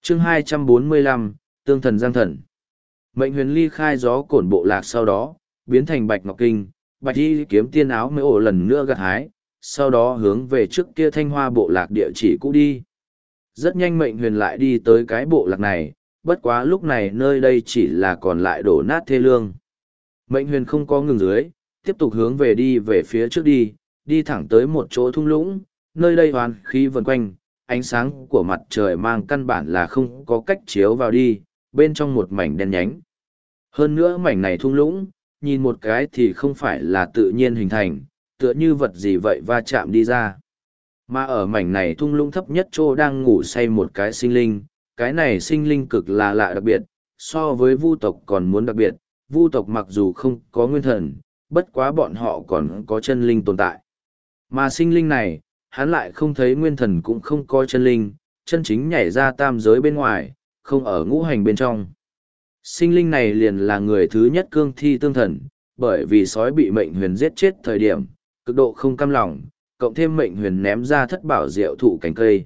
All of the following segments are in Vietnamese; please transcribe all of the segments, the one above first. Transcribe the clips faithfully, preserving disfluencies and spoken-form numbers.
chương hai trăm bốn mươi lăm, Tương thần giang thần. Mệnh huyền ly khai gió cổn bộ lạc sau đó, biến thành bạch ngọc kinh, bạch y kiếm tiên áo mới ổ lần nữa gặt hái, sau đó hướng về trước kia thanh hoa bộ lạc địa chỉ cũ đi. Rất nhanh mệnh huyền lại đi tới cái bộ lạc này, bất quá lúc này nơi đây chỉ là còn lại đổ nát thê lương. Mệnh huyền không có ngừng dưới, tiếp tục hướng về đi về phía trước đi, đi thẳng tới một chỗ thung lũng, nơi đây hoàn khí vần quanh, ánh sáng của mặt trời mang căn bản là không có cách chiếu vào đi, bên trong một mảnh đen nhánh. Hơn nữa mảnh này thung lũng, nhìn một cái thì không phải là tự nhiên hình thành, tựa như vật gì vậy va chạm đi ra. Mà ở mảnh này thung lũng thấp nhất chỗ đang ngủ say một cái sinh linh, cái này sinh linh cực là lạ đặc biệt, so với vu tộc còn muốn đặc biệt, vu tộc mặc dù không có nguyên thần, bất quá bọn họ còn có chân linh tồn tại. Mà sinh linh này, hắn lại không thấy nguyên thần cũng không có chân linh, chân chính nhảy ra tam giới bên ngoài, không ở ngũ hành bên trong. Sinh linh này liền là người thứ nhất cương thi tương thần, bởi vì sói bị mệnh huyền giết chết thời điểm, cực độ không cam lòng, cộng thêm mệnh huyền ném ra thất bảo diệu thụ cành cây.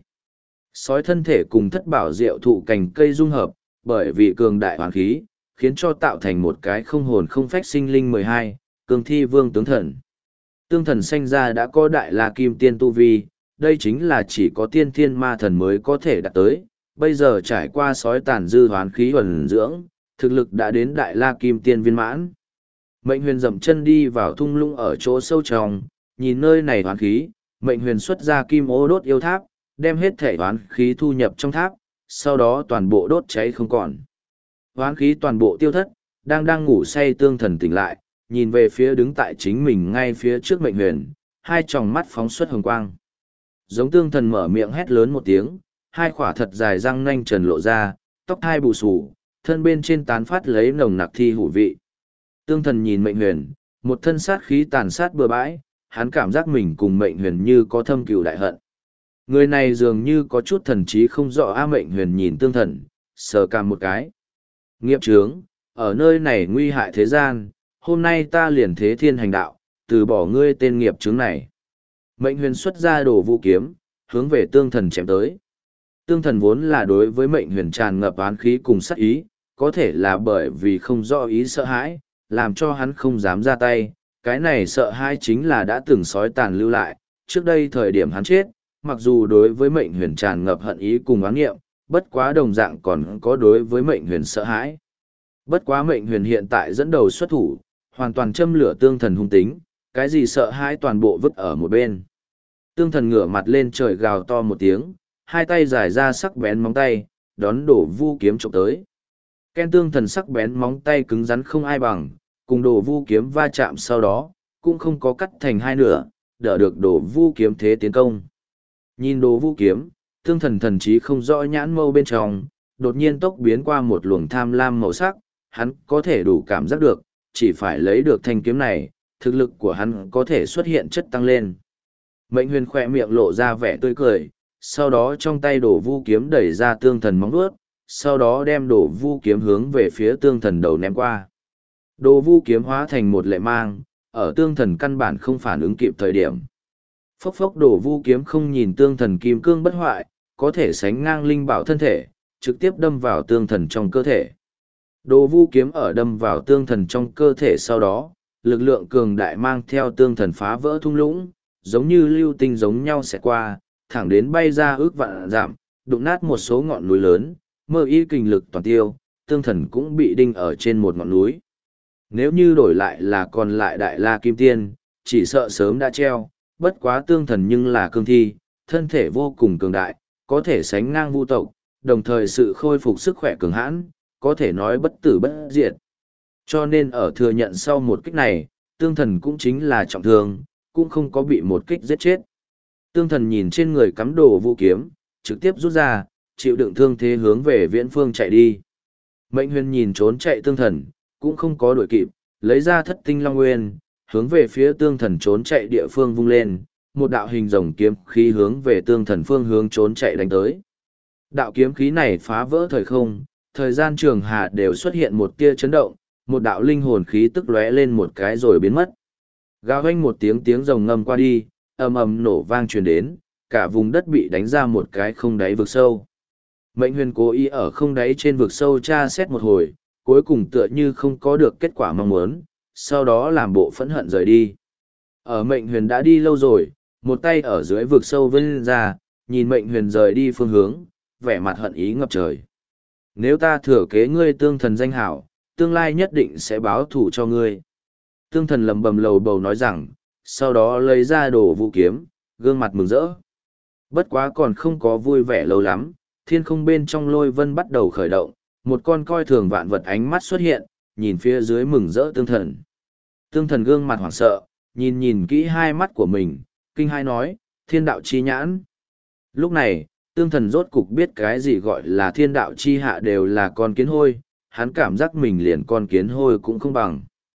Sói thân thể cùng thất bảo diệu thụ cành cây dung hợp, bởi vì cường đại hoàn khí, khiến cho tạo thành một cái không hồn không phách sinh linh mười hai, cương thi vương tướng thần. Tương thần sanh ra đã có đại la kim tiên tu vi, đây chính là chỉ có tiên thiên ma thần mới có thể đạt tới, bây giờ trải qua sói tàn dư hoán khí huẩn dưỡng, thực lực đã đến đại la kim tiên viên mãn. Mệnh huyền dậm chân đi vào thung lũng ở chỗ sâu trong, nhìn nơi này hoán khí, mệnh huyền xuất ra kim ô đốt yêu tháp, đem hết thể hoán khí thu nhập trong tháp, sau đó toàn bộ đốt cháy không còn. Hoán khí toàn bộ tiêu thất, đang đang ngủ say tương thần tỉnh lại, nhìn về phía đứng tại chính mình ngay phía trước mệnh huyền, hai tròng mắt phóng xuất hồng quang. Giống tương thần mở miệng hét lớn một tiếng, hai khỏa thật dài răng nanh trần lộ ra, tóc hai bù xù, thân bên trên tán phát lấy nồng nặc thi hủ vị. Tương thần nhìn mệnh huyền, một thân sát khí tàn sát bừa bãi, hắn cảm giác mình cùng mệnh huyền như có thâm cừu đại hận. Người này dường như có chút thần trí không rõ. A mệnh huyền nhìn tương thần, sờ cằm một cái. Nghiệp chướng, ở nơi này nguy hại thế gian, hôm nay ta liền thế thiên hành đạo, từ bỏ ngươi tên nghiệp chướng này. Mệnh huyền xuất ra đồ vũ kiếm, hướng về tương thần chém tới. Tương thần vốn là đối với mệnh huyền tràn ngập oán khí cùng sát ý, có thể là bởi vì không rõ ý sợ hãi, làm cho hắn không dám ra tay. Cái này sợ hãi chính là đã từng sói tàn lưu lại, trước đây thời điểm hắn chết, mặc dù đối với mệnh huyền tràn ngập hận ý cùng oán nghiệm, bất quá đồng dạng còn có đối với mệnh huyền sợ hãi. Bất quá mệnh huyền hiện tại dẫn đầu xuất thủ, hoàn toàn châm lửa tương thần hung tính, cái gì sợ hãi toàn bộ vứt ở một bên. Tương thần ngửa mặt lên trời gào to một tiếng, hai tay giải ra sắc bén móng tay, đón đổ vu kiếm chụp tới. Ken tương thần sắc bén móng tay cứng rắn không ai bằng, cùng đổ vu kiếm va chạm sau đó, cũng không có cắt thành hai nửa, đỡ được đổ vu kiếm thế tiến công. Nhìn đổ vu kiếm, tương thần thần trí không rõ nhãn mâu bên trong, đột nhiên tốc biến qua một luồng tham lam màu sắc, hắn có thể đủ cảm giác được, chỉ phải lấy được thanh kiếm này, thực lực của hắn có thể xuất hiện chất tăng lên. Mệnh huyền khỏe miệng lộ ra vẻ tươi cười, sau đó trong tay đổ vu kiếm đẩy ra tương thần móng vuốt, sau đó đem đổ vu kiếm hướng về phía tương thần đầu ném qua. Đổ vu kiếm hóa thành một lệ mang, ở tương thần căn bản không phản ứng kịp thời điểm. Phốc phốc đổ vu kiếm không nhìn tương thần kim cương bất hoại, có thể sánh ngang linh bảo thân thể, trực tiếp đâm vào tương thần trong cơ thể. Đồ vu kiếm ở đâm vào tương thần trong cơ thể sau đó, lực lượng cường đại mang theo tương thần phá vỡ thung lũng, giống như lưu tinh giống nhau sẽ qua, thẳng đến bay ra ước vạn giảm, đụng nát một số ngọn núi lớn, mơ y kinh lực toàn tiêu, tương thần cũng bị đinh ở trên một ngọn núi. Nếu như đổi lại là còn lại đại la kim tiên, chỉ sợ sớm đã treo, bất quá tương thần nhưng là cương thi, thân thể vô cùng cường đại, có thể sánh ngang vu tộc, đồng thời sự khôi phục sức khỏe cường hãn, có thể nói bất tử bất diệt. Cho nên ở thừa nhận sau một kích này, tương thần cũng chính là trọng thương, cũng không có bị một kích giết chết. Tương thần nhìn trên người cắm đồ vũ kiếm, trực tiếp rút ra, chịu đựng thương thế hướng về viễn phương chạy đi. Mệnh huyền nhìn trốn chạy tương thần, cũng không có đuổi kịp, lấy ra thất tinh long nguyên, hướng về phía tương thần trốn chạy địa phương vung lên, một đạo hình rồng kiếm khí hướng về tương thần phương hướng trốn chạy đánh tới. Đạo kiếm khí này phá vỡ thời không, thời gian trường hà đều xuất hiện một tia chấn động, một đạo linh hồn khí tức lóe lên một cái rồi biến mất. Gào hoanh một tiếng tiếng rồng ngâm qua đi, ầm ầm nổ vang truyền đến, cả vùng đất bị đánh ra một cái không đáy vực sâu. Mệnh huyền cố ý ở không đáy trên vực sâu tra xét một hồi, cuối cùng tựa như không có được kết quả mong muốn, sau đó làm bộ phẫn hận rời đi. Ở mệnh huyền đã đi lâu rồi, một tay ở dưới vực sâu vươn ra, nhìn mệnh huyền rời đi phương hướng, vẻ mặt hận ý ngập trời. Nếu ta thừa kế ngươi tương thần danh hảo, tương lai nhất định sẽ báo thù cho ngươi. Tương thần lầm bầm lầu bầu nói rằng, sau đó lấy ra đồ vũ kiếm, gương mặt mừng rỡ. Bất quá còn không có vui vẻ lâu lắm, thiên không bên trong lôi vân bắt đầu khởi động, một con coi thường vạn vật ánh mắt xuất hiện, nhìn phía dưới mừng rỡ tương thần. Tương thần gương mặt hoảng sợ, nhìn nhìn kỹ hai mắt của mình, kinh hai nói, thiên đạo chi nhãn. Lúc này, tương thần rốt cục biết cái gì gọi là thiên đạo chi hạ đều là con kiến hôi, hắn cảm giác mình liền con kiến hôi cũng không bằng.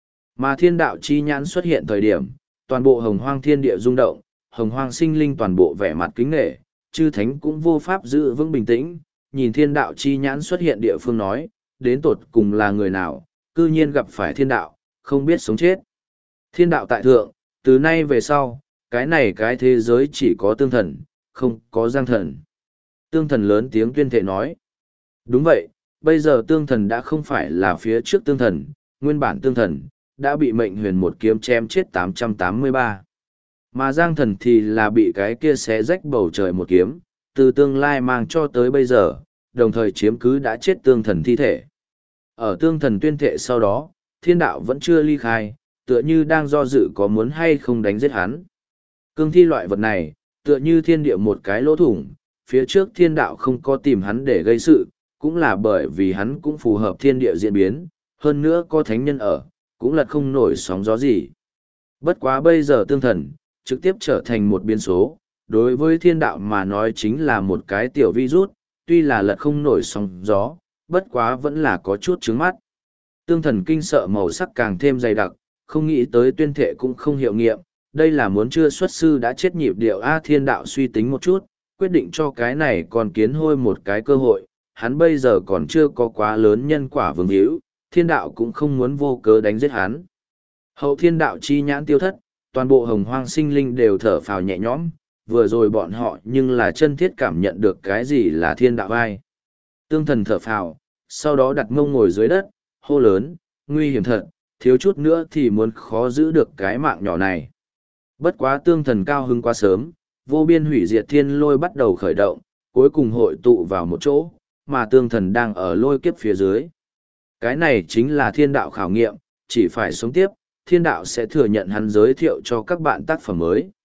Mà thiên đạo chi nhãn xuất hiện thời điểm, toàn bộ hồng hoang thiên địa rung động, hồng hoang sinh linh toàn bộ vẻ mặt kính nghệ, chư thánh cũng vô pháp giữ vững bình tĩnh, nhìn thiên đạo chi nhãn xuất hiện địa phương nói, đến tột cùng là người nào, cư nhiên gặp phải thiên đạo, không biết sống chết. Thiên đạo tại thượng, từ nay về sau, cái này cái thế giới chỉ có tương thần, không có giang thần. Tương thần lớn tiếng tuyên thệ nói. Đúng vậy, bây giờ tương thần đã không phải là phía trước tương thần, nguyên bản tương thần, đã bị mệnh huyền một kiếm chém chết tám trăm tám mươi ba. Mà giang thần thì là bị cái kia xé rách bầu trời một kiếm, từ tương lai mang cho tới bây giờ, đồng thời chiếm cứ đã chết tương thần thi thể. Ở tương thần tuyên thệ sau đó, thiên đạo vẫn chưa ly khai, tựa như đang do dự có muốn hay không đánh giết hắn. Cương thi loại vật này, tựa như thiên địa một cái lỗ thủng, phía trước thiên đạo không có tìm hắn để gây sự, cũng là bởi vì hắn cũng phù hợp thiên địa diễn biến, hơn nữa có thánh nhân ở, cũng là không nổi sóng gió gì. Bất quá bây giờ tương thần, trực tiếp trở thành một biến số, đối với thiên đạo mà nói chính là một cái tiểu virus, tuy là lật không nổi sóng gió, bất quá vẫn là có chút trướng mắt. Tương thần kinh sợ màu sắc càng thêm dày đặc, không nghĩ tới tuyên thệ cũng không hiệu nghiệm, đây là muốn chưa xuất sư đã chết nhịp điệu A thiên đạo suy tính một chút, quyết định cho cái này còn kiến hôi một cái cơ hội, hắn bây giờ còn chưa có quá lớn nhân quả vương hữu, thiên đạo cũng không muốn vô cớ đánh giết hắn. Hậu thiên đạo chi nhãn tiêu thất, toàn bộ hồng hoang sinh linh đều thở phào nhẹ nhõm, vừa rồi bọn họ nhưng là chân thiết cảm nhận được cái gì là thiên đạo vai. Tương thần thở phào, sau đó đặt mông ngồi dưới đất, hô lớn, nguy hiểm thật, thiếu chút nữa thì muốn khó giữ được cái mạng nhỏ này. Bất quá tương thần cao hứng quá sớm, vô biên hủy diệt thiên lôi bắt đầu khởi động, cuối cùng hội tụ vào một chỗ, mà tương thần đang ở lôi kiếp phía dưới. Cái này chính là thiên đạo khảo nghiệm, chỉ phải sống tiếp, thiên đạo sẽ thừa nhận hắn giới thiệu cho các bạn tác phẩm mới.